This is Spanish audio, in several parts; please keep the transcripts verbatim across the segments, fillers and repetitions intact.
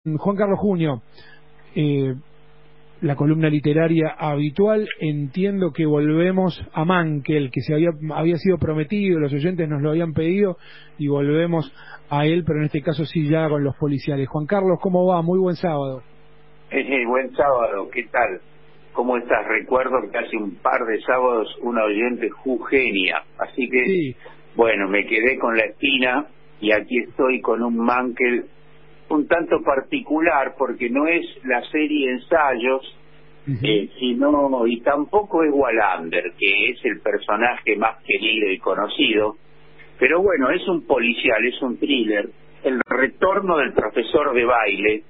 Juan Carlos Junio, eh, la columna literaria habitual. Entiendo que volvemos a Mankel, que se había, había sido prometido, los oyentes nos lo habían pedido, y volvemos a él, pero en este caso sí ya con los policiales. Juan Carlos, ¿cómo va? Muy buen sábado. Eh, buen sábado, ¿qué tal? ¿Cómo estás? Recuerdo que hace un par de sábados una oyente Jugenia, así que, sí. Bueno, me quedé con la espina y aquí estoy con un Mankel un tanto particular, porque no es la serie Ensayos, uh-huh. eh, sino, y tampoco es Wallander, que es el personaje más querido y conocido, pero bueno, es un policial, es un thriller, el retorno del profesor de baile,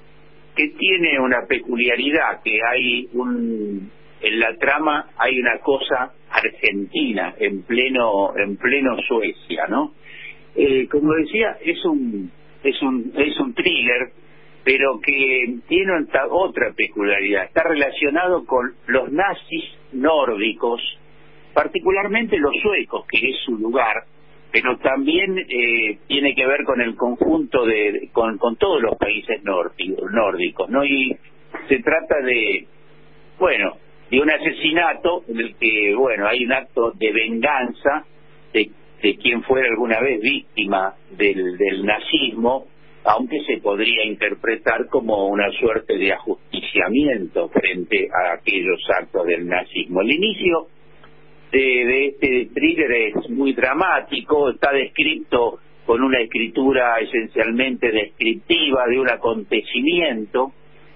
que tiene una peculiaridad, que hay un, en la trama hay una cosa argentina, en pleno, en pleno Suecia, ¿no? Eh, como decía, es un es un es un thriller, pero que tiene otra peculiaridad. Está relacionado con los nazis nórdicos, particularmente los suecos, que es su lugar, pero también eh, tiene que ver con el conjunto de con, con todos los países nórdicos, nórdicos, ¿no? Y se trata de, bueno, de un asesinato en el que, bueno, hay un acto de venganza de de quien fuera alguna vez víctima del, del nazismo, aunque se podría interpretar como una suerte de ajusticiamiento frente a aquellos actos del nazismo. El inicio de, de este thriller es muy dramático, está descrito con una escritura esencialmente descriptiva de un acontecimiento.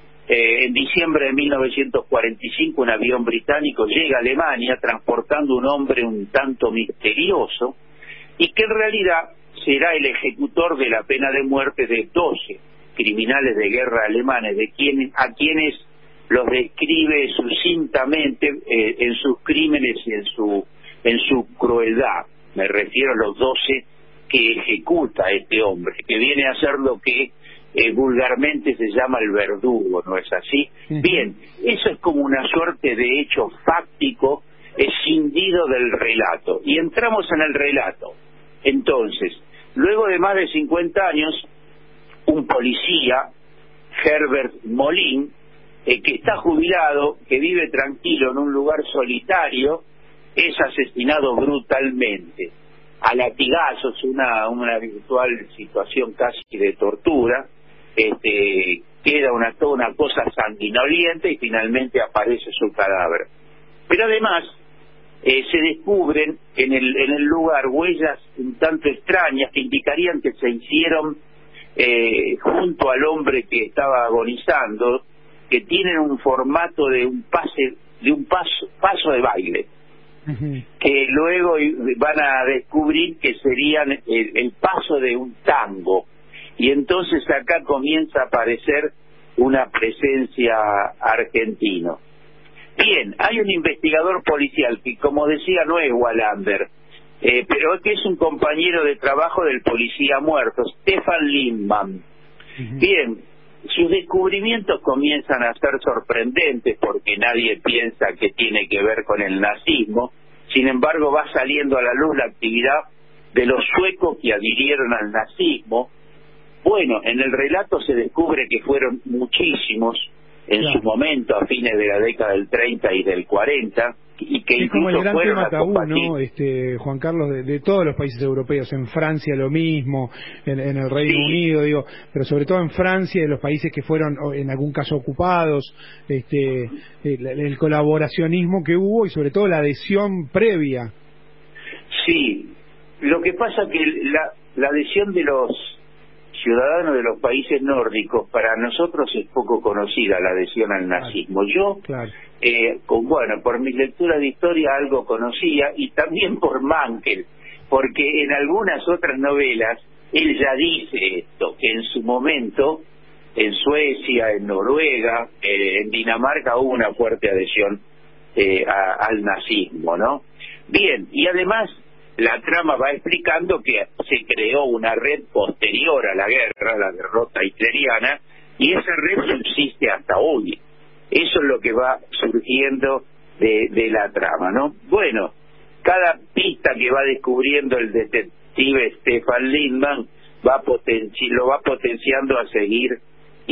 Eh, en diciembre de mil novecientos cuarenta y cinco un avión británico llega a Alemania transportando un hombre un tanto misterioso, y que en realidad será el ejecutor de la pena de muerte de doce criminales de guerra alemanes, de quienes a quienes los describe sucintamente eh, en sus crímenes y en su en su crueldad. Me refiero a los doce que ejecuta este hombre, que viene a ser lo que eh, vulgarmente se llama el verdugo, ¿no es así? Uh-huh. Bien, eso es como una suerte de hecho fáctico escindido del relato, y entramos en el relato. Entonces, luego de más de cincuenta años, un policía, Herbert Molin, eh, que está jubilado, que vive tranquilo en un lugar solitario, es asesinado brutalmente, a latigazos, una, una virtual situación casi de tortura. Este, queda una, toda una cosa sanguinolienta y finalmente aparece su cadáver. Pero además, Eh, se descubren en el en el lugar huellas un tanto extrañas que indicarían que se hicieron eh, junto al hombre que estaba agonizando, que tienen un formato de un pase de un paso paso de baile, uh-huh. que luego van a descubrir que serían el, el paso de un tango, y entonces acá comienza a aparecer una presencia argentina. Bien, hay un investigador policial que, como decía, no es Wallander, eh, pero que es un compañero de trabajo del policía muerto, Stefan Lindman. Uh-huh. Bien, sus descubrimientos comienzan a ser sorprendentes porque nadie piensa que tiene que ver con el nazismo. Sin embargo, va saliendo a la luz la actividad de los suecos que adhirieron al nazismo. Bueno, en el relato se descubre que fueron muchísimos en claro. su momento, a fines de la década del treinta y del cuarenta, y que es incluso como el gran fueron tema a tabú, combatir. ¿no? Este, Juan Carlos, de, de todos los países europeos, en Francia lo mismo, en, en el Reino sí. Unido, digo, pero sobre todo en Francia, de los países que fueron en algún caso ocupados, este, el, el colaboracionismo que hubo y sobre todo la adhesión previa. Sí, lo que pasa que la, la adhesión de los ciudadanos de los países nórdicos, para nosotros es poco conocida la adhesión al nazismo. Yo, claro. eh, con, bueno, por mi lectura de historia algo conocía, y también por Mankel, porque en algunas otras novelas él ya dice esto, que en su momento, en Suecia, en Noruega, eh, en Dinamarca hubo una fuerte adhesión eh, a, al nazismo, ¿no? Bien, y además la trama va explicando que se creó una red posterior a la guerra, la derrota hitleriana, y esa red subsiste hasta hoy. Eso es lo que va surgiendo de, de la trama, ¿no? Bueno, cada pista que va descubriendo el detective Stefan Lindman va potenci- lo va potenciando a seguir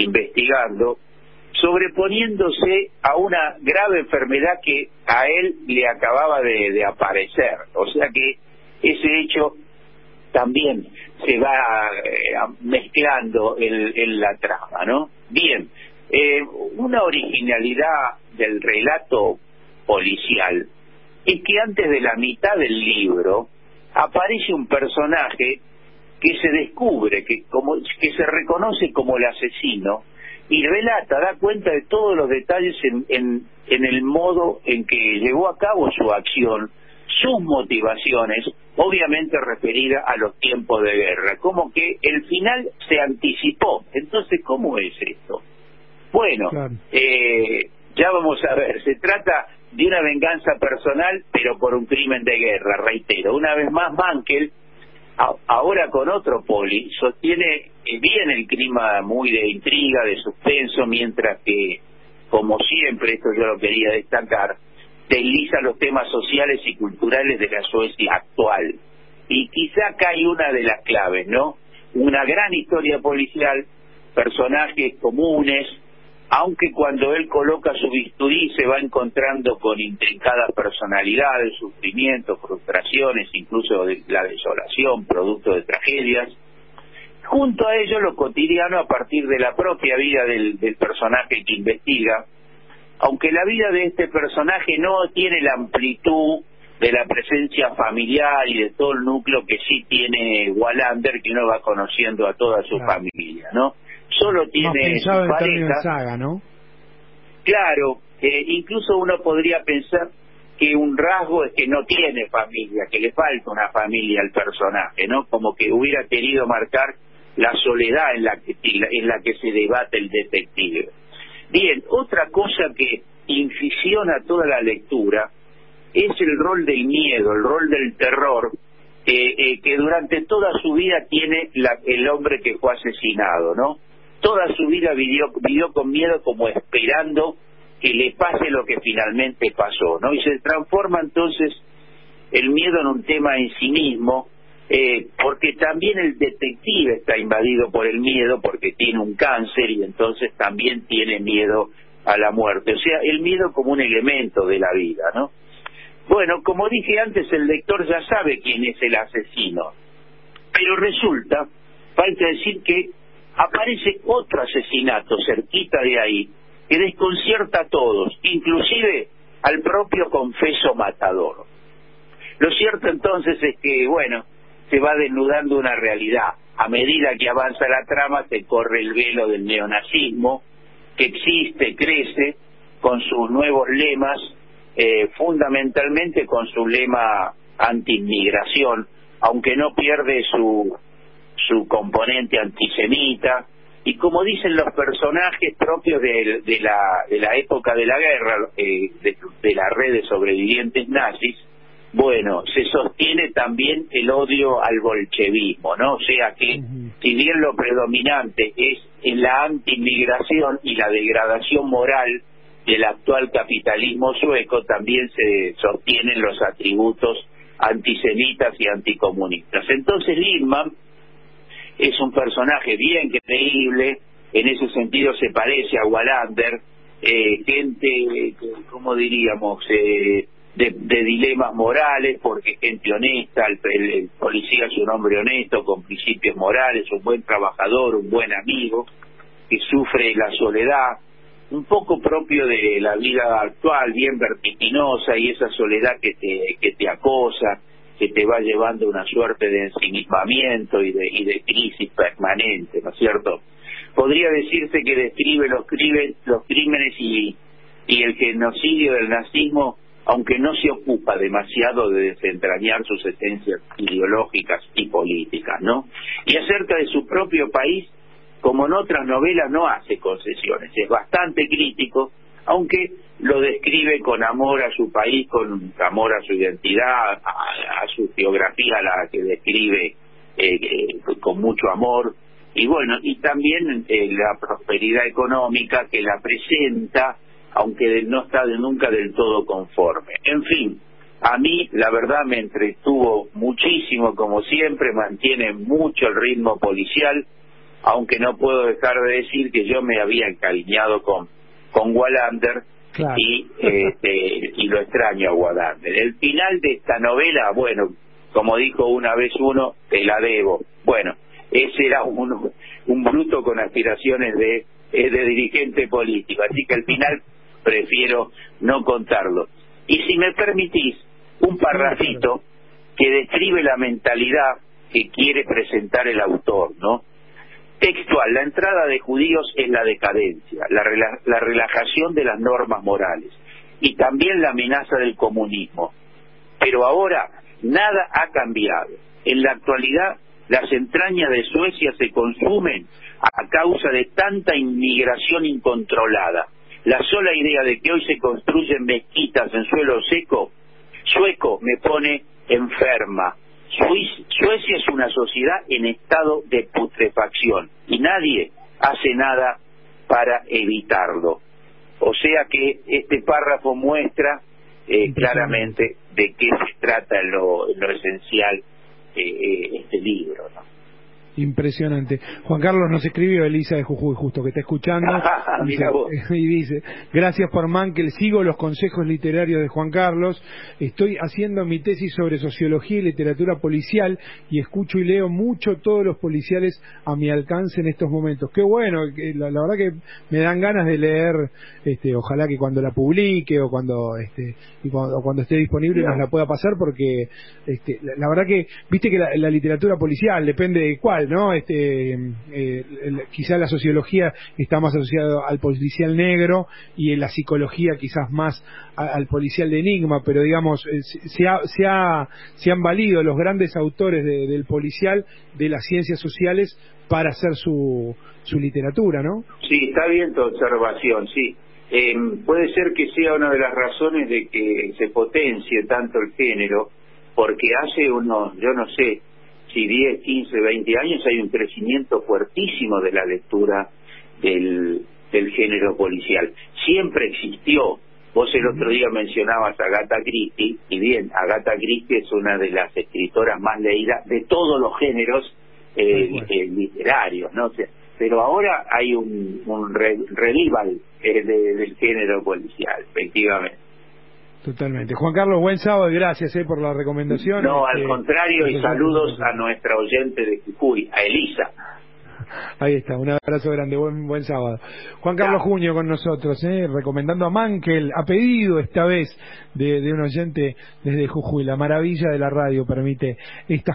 recordando, sobreponiéndose a una grave enfermedad que a él le acababa de, de aparecer. O sea que ese hecho también se va eh, mezclando en, en la trama, ¿no? Bien, eh, una originalidad del relato policial es que antes de la mitad del libro aparece un personaje que se descubre, que como que se reconoce como el asesino, y relata, da cuenta de todos los detalles en, en, en el modo en que llevó a cabo su acción, sus motivaciones, obviamente referida a los tiempos de guerra, como que el final se anticipó. Entonces, ¿cómo es esto? Bueno, claro. eh, ya vamos a ver, se trata de una venganza personal, pero por un crimen de guerra, reitero. Una vez más, Mankel, a, ahora con otro poli, sostiene bien el clima muy de intriga, de suspenso, mientras que, como siempre, esto yo lo quería destacar, desliza los temas sociales y culturales de la Suecia actual. Y quizá acá hay una de las claves, ¿no? Una gran historia policial, personajes comunes, aunque cuando él coloca su bisturí se va encontrando con intrincadas personalidades, sufrimientos, frustraciones, incluso de la desolación, producto de tragedias. Junto a ello, lo cotidiano a partir de la propia vida del, del personaje que investiga, aunque la vida de este personaje no tiene la amplitud de la presencia familiar y de todo el núcleo que sí tiene Wallander, que uno va conociendo a toda su claro. familia, ¿no? Solo tiene su pareja. Saga, ¿no? Claro, eh, incluso uno podría pensar que un rasgo es que no tiene familia, que le falta una familia al personaje, ¿no? Como que hubiera querido marcar la soledad en la que, en la que se debate el detective. Bien, otra cosa que inficiona toda la lectura es el rol del miedo, el rol del terror, eh, eh, que durante toda su vida tiene la, el hombre que fue asesinado, ¿no? Toda su vida vivió, vivió con miedo, como esperando que le pase lo que finalmente pasó, ¿no? Y se transforma entonces el miedo en un tema en sí mismo, eh, porque también el detective está invadido por el miedo, porque tiene un cáncer y entonces también tiene miedo a la muerte. O sea, el miedo como un elemento de la vida, ¿no? Bueno, como dije antes, el lector ya sabe quién es el asesino, pero resulta, falta decir que aparece otro asesinato cerquita de ahí, que desconcierta a todos, inclusive al propio confeso matador. Lo cierto entonces es que, bueno, se va desnudando una realidad. A medida que avanza la trama, se corre el velo del neonazismo, que existe, crece, con sus nuevos lemas, eh, fundamentalmente con su lema anti-inmigración, aunque no pierde su, su componente antisemita, y como dicen los personajes propios de, de, la, de la época de la guerra, eh, de, de la red de sobrevivientes nazis, bueno, se sostiene también el odio al bolchevismo, ¿no? O sea que, uh-huh. si bien lo predominante es en la anti-inmigración y la degradación moral del actual capitalismo sueco, también se sostienen los atributos antisemitas y anticomunistas. Entonces Lindman es un personaje bien creíble, en ese sentido se parece a Wallander, eh, gente, ¿cómo diríamos?, eh, de, de dilemas morales, porque gente honesta, el, el, el policía es un hombre honesto, con principios morales, un buen trabajador, un buen amigo, que sufre la soledad, un poco propio de la vida actual, bien vertiginosa, y esa soledad que te, que te acosa, que te va llevando una suerte de ensimismamiento y de, y de crisis permanente, ¿no es cierto? Podría decirse que describe los, crimen, los crímenes y, y el genocidio del nazismo, aunque no se ocupa demasiado de desentrañar sus esencias ideológicas y políticas, ¿no? Y acerca de su propio país, como en otras novelas, no hace concesiones, es bastante crítico, aunque lo describe con amor a su país, con amor a su identidad, a, a su geografía, la que describe eh, eh, con mucho amor, y bueno, y también eh, la prosperidad económica que la presenta, aunque no está de nunca del todo conforme. En fin, a mí la verdad me entretuvo muchísimo, como siempre, mantiene mucho el ritmo policial, aunque no puedo dejar de decir que yo me había encariñado con, con Wallander, claro. y, este, y lo extraño a Wallander. El final de esta novela, bueno, como dijo una vez uno, te la debo. Bueno, ese era un, un bruto con aspiraciones de, de dirigente político, así que al final prefiero no contarlo. Y si me permitís, un parrafito que describe la mentalidad que quiere presentar el autor, ¿no? Textual: la entrada de judíos es la decadencia, la, rela la relajación de las normas morales y también la amenaza del comunismo. Pero ahora nada ha cambiado. En la actualidad las entrañas de Suecia se consumen a causa de tanta inmigración incontrolada. La sola idea de que hoy se construyen mezquitas en suelo seco, sueco, me pone enferma. Suecia es una sociedad en estado de putrefacción y nadie hace nada para evitarlo. O sea que este párrafo muestra eh, claramente de qué se trata en lo, en lo esencial eh, este libro, ¿no? Impresionante. Juan Carlos nos escribió Elisa de Jujuy, justo que está escuchando. Dice, y dice: gracias por Mankel, sigo los consejos literarios de Juan Carlos, estoy haciendo mi tesis sobre sociología y literatura policial y escucho y leo mucho todos los policiales a mi alcance en estos momentos. Qué bueno, la, la verdad que me dan ganas de leer, este, ojalá que cuando la publique o cuando este y cuando, o cuando esté disponible nos la pueda pasar, porque este, la, la verdad que, viste que la, la literatura policial depende de cuál, ¿no? Este, eh, el, quizá la sociología está más asociada al policial negro y en la psicología quizás más a, al policial de enigma, pero digamos, eh, se, ha, se, ha, se han valido los grandes autores de, del policial de las ciencias sociales para hacer su, su literatura, ¿no? Sí, está bien tu observación, sí. Eh, puede ser que sea una de las razones de que se potencie tanto el género, porque hace unos, yo no sé, si diez, quince, veinte años hay un crecimiento fuertísimo de la lectura del, del género policial. Siempre existió. Vos el otro día mencionabas a Agatha Christie, y bien, Agatha Christie es una de las escritoras más leídas de todos los géneros eh, eh, literarios, ¿no? O sea, pero ahora hay un, un re, revival eh, de, del género policial, efectivamente. Totalmente. Juan Carlos, buen sábado y gracias eh, por la recomendación. No, este, al contrario, y saludos a nuestra oyente de Jujuy, a Elisa. Ahí está, un abrazo grande, buen buen sábado. Juan Carlos Junio con nosotros, eh, recomendando a Mankel, a pedido esta vez de, de un oyente desde Jujuy. La maravilla de la radio permite estas